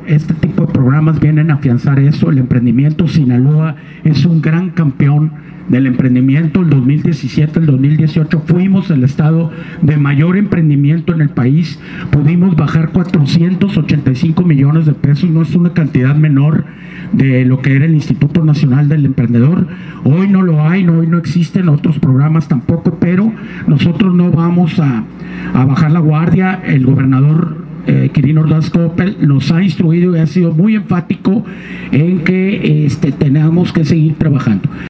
este tipo de programas vienen a afianzar eso. El emprendimiento, Sinaloa es un gran campeón del emprendimiento. El 2017, el 2018 fuimos el estado de mayor emprendimiento en el país. Pudimos bajar 485 millones de pesos, no es una cantidad menor de lo que era el Instituto Nacional del Emprendedor. Hoy no lo hay, hoy no existen otros programas tampoco, pero nosotros no vamos a bajar la guardia. El gobernador Quirino Ordaz Coppel nos ha instruido y ha sido muy enfático en que tenemos que seguir trabajando.